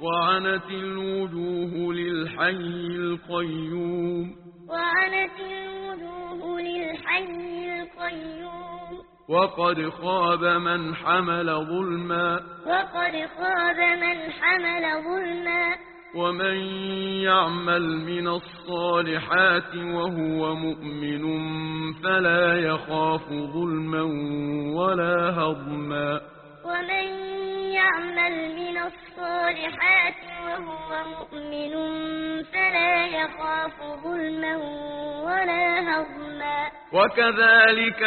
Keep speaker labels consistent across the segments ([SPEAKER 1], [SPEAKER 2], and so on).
[SPEAKER 1] وعنت الوجوه للحي القيوم
[SPEAKER 2] وعنت الوجوه للحي القيوم
[SPEAKER 1] وقد خاب من حمل ظلما
[SPEAKER 2] وقد خاب من حمل ظلما
[SPEAKER 1] ومن يعمل من الصالحات وهو مؤمن فلا يخاف ظلما ولا هضما
[SPEAKER 2] ومن يعمل من الصالحات وهو مؤمن فلا يخاف ظلما ولا هضما
[SPEAKER 1] وكذلك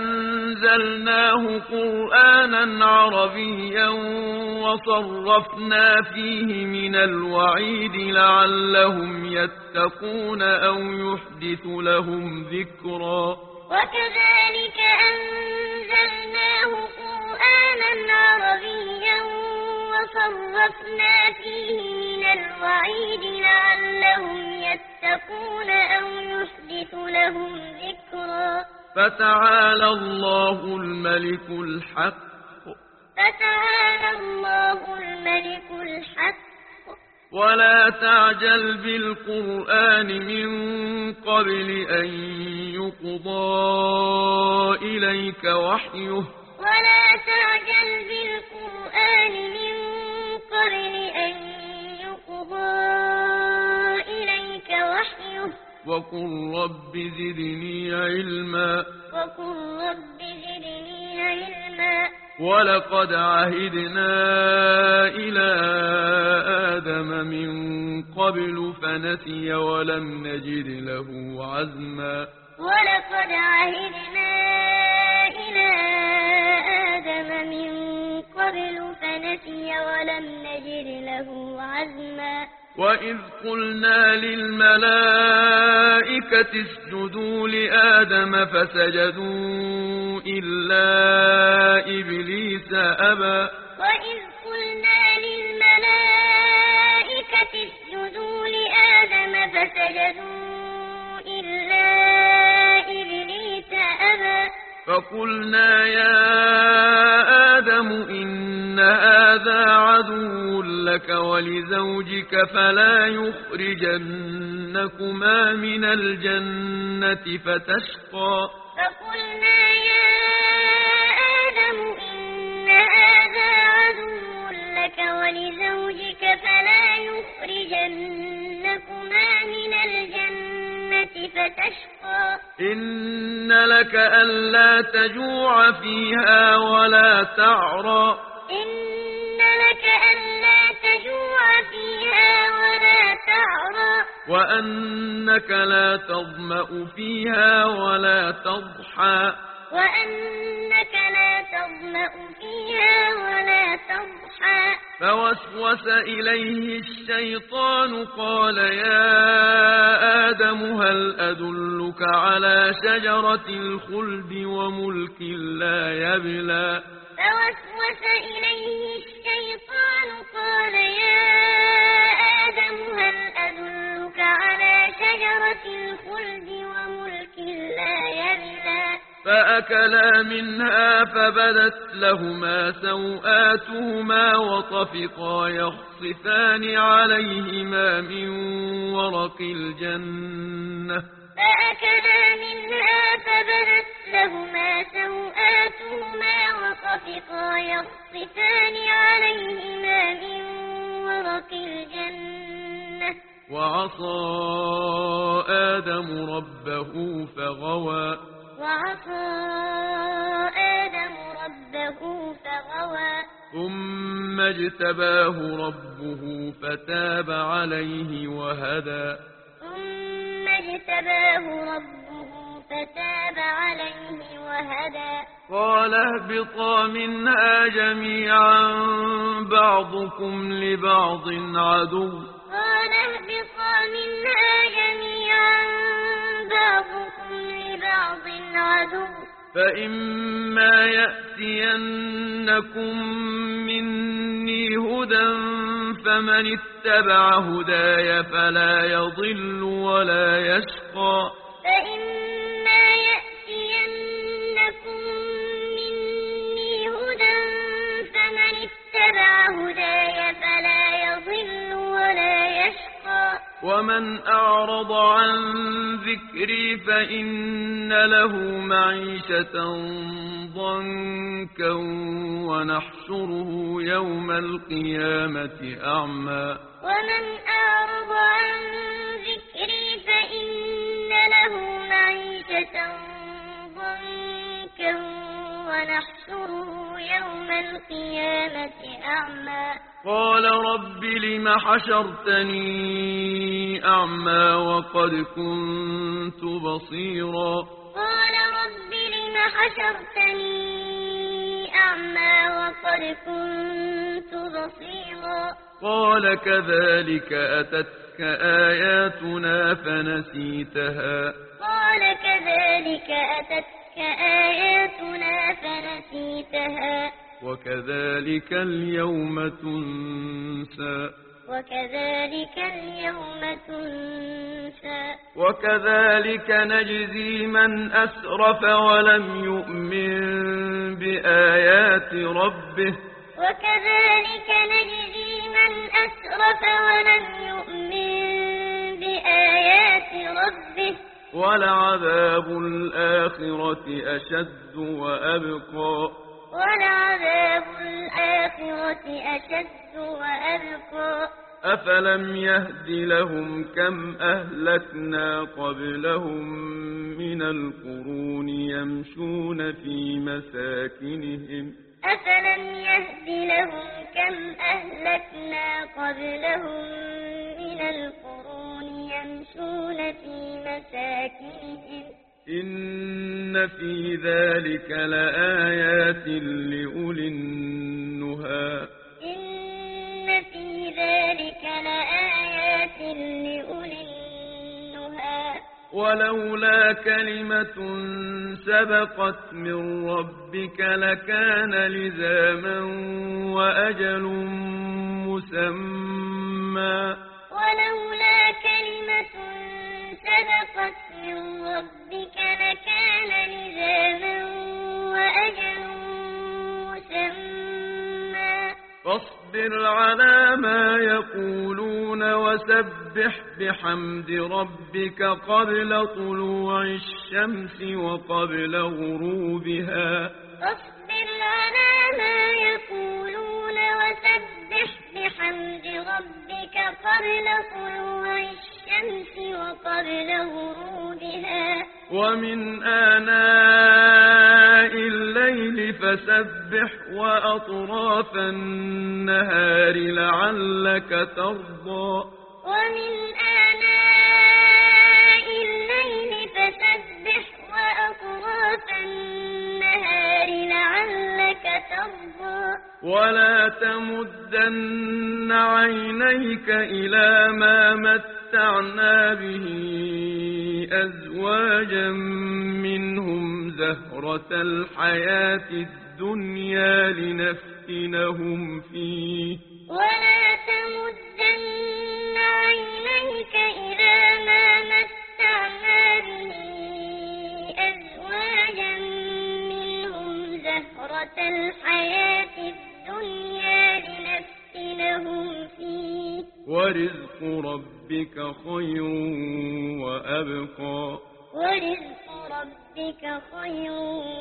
[SPEAKER 1] أنزلناه قرآنا عربيا وصرفنا فيه من الوعيد لعلهم يتقون أو يحدث لهم ذكرا
[SPEAKER 2] وكذلك أنزلناه قرآنا عربيا وصرفنا فيه من الوعيد لعلهم يتقون أو يحدث لهم ذكرا
[SPEAKER 1] فتعالى الله الملك الحق
[SPEAKER 2] فتعالى الله الملك الحق
[SPEAKER 1] ولا تعجل بالقرآن من قبل أن يقضى إليك وحيه
[SPEAKER 2] ولا تعجل بالقرآن من قبل أن يقضى إليك وحيه
[SPEAKER 1] وقل رب زدني علما
[SPEAKER 2] وقل رب زدني علما
[SPEAKER 1] ولقد عهدنا إلى آدم من قبل فنسي ولم نجد له عزما
[SPEAKER 2] ولقد عهدنا إلى آدم من قبل فنسي ولم نجد له عزما
[SPEAKER 1] وإذ قلنا للملائكة اسجدوا لآدم فسجدوا إلا إبليس أبى
[SPEAKER 2] وإذ قلنا للملائكة اسجدوا لآدم فسجدوا إلا إبليس أبى
[SPEAKER 1] فقلنا يا آدم إن هذا عدو لك ولزوجك فلا يخرجنكما من الجنة فتشقى
[SPEAKER 2] فقلنا يا آدم إن هذا عدو لك ولزوجك فلا يخرجنكما من الجنة فتشقى
[SPEAKER 1] إن لك ألا تجوع فيها ولا تعرى
[SPEAKER 2] إن لك ألا تجوع فيها ولا تعرى
[SPEAKER 1] وأنك لا تظمأ فيها ولا تضحى
[SPEAKER 2] وأنك لا تظمأ فيها ولا تضحى
[SPEAKER 1] فوسوس إليه الشيطان قال يا آدم هل أدلك على شجرة الخلد وملك لا يبلى
[SPEAKER 2] فوسوس إليه الشيطان قال يا آدم هل أدلك على شجرة الخلد وملك لا يبلى
[SPEAKER 1] فأكلا منها فبدت لهما سوآتهما وطفقا يخصفان عليهما من ورق الجنة
[SPEAKER 2] فأكلا منها فبدت لهما سوآتهما وطفقا يخصفان عليهما من ورق الجنة
[SPEAKER 1] وعصى آدم ربه فغوى
[SPEAKER 2] وعصى آدم ربه فغوى
[SPEAKER 1] ثم اجتباه ربه فتاب عليه وهدى
[SPEAKER 2] ثم اجتباه ربه فتاب عليه وهدى
[SPEAKER 1] قال اهبطا منها جميعا بعضكم لبعض عدو
[SPEAKER 2] قال اهبطا منها جميعا بعضكم لبعض عدو
[SPEAKER 1] فإما يأتينكم مني هدى فمن اتبع هداي فلا يضل ولا يشقى
[SPEAKER 2] فإما يأتينكم مني هدى فمن اتبع هداي فلا يضل
[SPEAKER 1] ومن أعرض عن ذكري فإن له معيشة ضنكا ونحشره يوم القيامة أعمى
[SPEAKER 2] ومن أعرض عن ذكري فإن له معيشة ضنكا ونحشره يوم القيامة أعمى
[SPEAKER 1] قال رب لم حشرتني أعمى وقد كنت بصيرا
[SPEAKER 2] قال رب لم حشرتني أعمى وقد كنت بصيرا
[SPEAKER 1] قال كذلك أتتك آياتنا فنسيتها
[SPEAKER 2] قال كذلك أتتك آياتنا فنسيتها
[SPEAKER 1] وكذلك اليوم تنسى
[SPEAKER 2] وكذلك اليوم تنسى
[SPEAKER 1] وكذلك نجزي من أسرف ولم يؤمن بآيات ربه
[SPEAKER 2] وكذلك نجزي من أسرف ولم يؤمن بآيات ربه
[SPEAKER 1] ولعذاب الآخرة أشد وأبقى
[SPEAKER 2] ولعذاب الآخرة أشد وأبقى
[SPEAKER 1] أفلم يهد لهم كم أهلكنا قبلهم من القرون يمشون في مساكنهم
[SPEAKER 2] أفلم يهد لهم كم أهلكنا قبلهم من القرون يمشون في مساكنهم
[SPEAKER 1] إن في ذلك لآيات لأولي النهى
[SPEAKER 2] إن في ذلك لآيات لأولي النهى
[SPEAKER 1] ولولا كلمة سبقت من ربك لكان لزاما وأجل مسمى
[SPEAKER 2] ولولا كلمة سبقت من ربك لكان لزاما وأجل مسمى
[SPEAKER 1] فاصبر على ما يقولون وسبح بحمد ربك قبل طلوع الشمس وقبل غروبها
[SPEAKER 2] فاصبر على ما يقولون وسبح بحمد ربك قبل طلوع الشمس وقبل غروبها
[SPEAKER 1] ومن آناء الليل فسبح وأطراف النهار لعلك ترضى
[SPEAKER 2] ومن آناء الليل فسبح وأطراف النهار لعلك ترضى
[SPEAKER 1] ولا تمدن عينيك إلى ما متعنا به أزواجا منهم زهرة الحياة الدنيا لنفتنهم فيه
[SPEAKER 2] ولا تمدن عينيك إلى ما متعنا به أزواجا منهم زهرة الحياة الدنيا لنفتنهم فيه
[SPEAKER 1] ورزق ربك خير وأبقى
[SPEAKER 2] ورزق ربك خير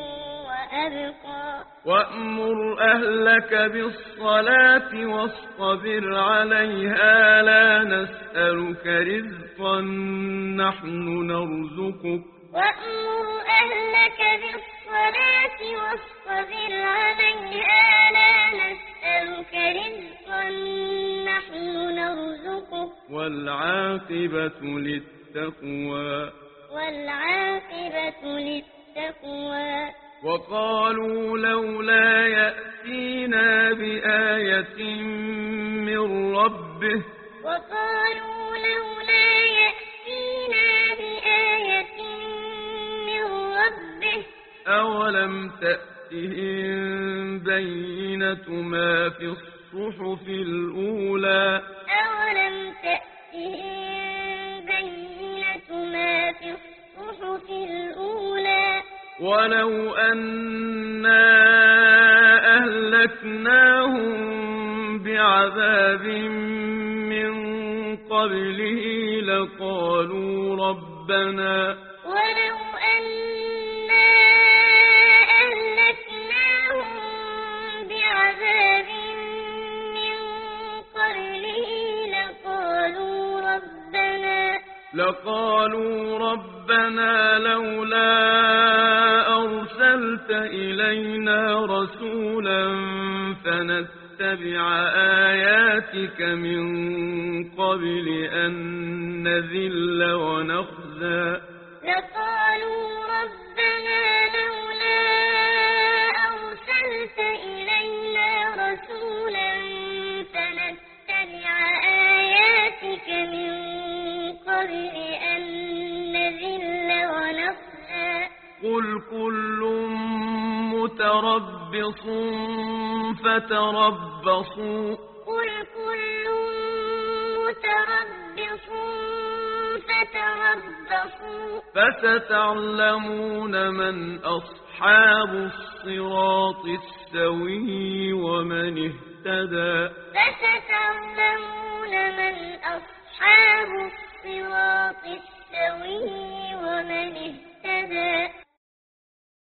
[SPEAKER 2] وأبقى
[SPEAKER 1] وأمر أهلك بالصلاة واصطبر عليها لا نسألك رزقا نحن نرزقك
[SPEAKER 2] وأمر أهلك بالصلاة واصطبر عليها لا نسألك رزقا نحن نرزقك
[SPEAKER 1] والعاقبة للتقوى
[SPEAKER 2] والعاقبة للتقوى
[SPEAKER 1] وقالوا لولا يأتينا بآية من ربه
[SPEAKER 2] وقالوا لولا يأتينا بآية من ربه
[SPEAKER 1] أولم تأتهم بينة ما في الصحف الأولى
[SPEAKER 2] أولم تأتهم بينة ما في الصحف الأولى
[SPEAKER 1] ولو أنا أهلكناهم بعذاب من قبله لقالوا ربنا
[SPEAKER 2] ولو أنا أهلكناهم بعذاب من قبله
[SPEAKER 1] لقالوا ربنا لولا أرسلت إلينا رسولا فنتبع آياتك من قبل أن نذل ونخزى
[SPEAKER 2] لقالوا ربنا لولا أرسلت إلينا رسولا فنتبع آياتك من قبل أن نذل ونخزى
[SPEAKER 1] قل كل متربص فتربصوا
[SPEAKER 2] قل كل متربص فتربصوا
[SPEAKER 1] فستعلمون من أصحاب الصراط السوي ومن اهتدى
[SPEAKER 2] فستعلمون من أصحاب الصراط السوي ومن اهتدى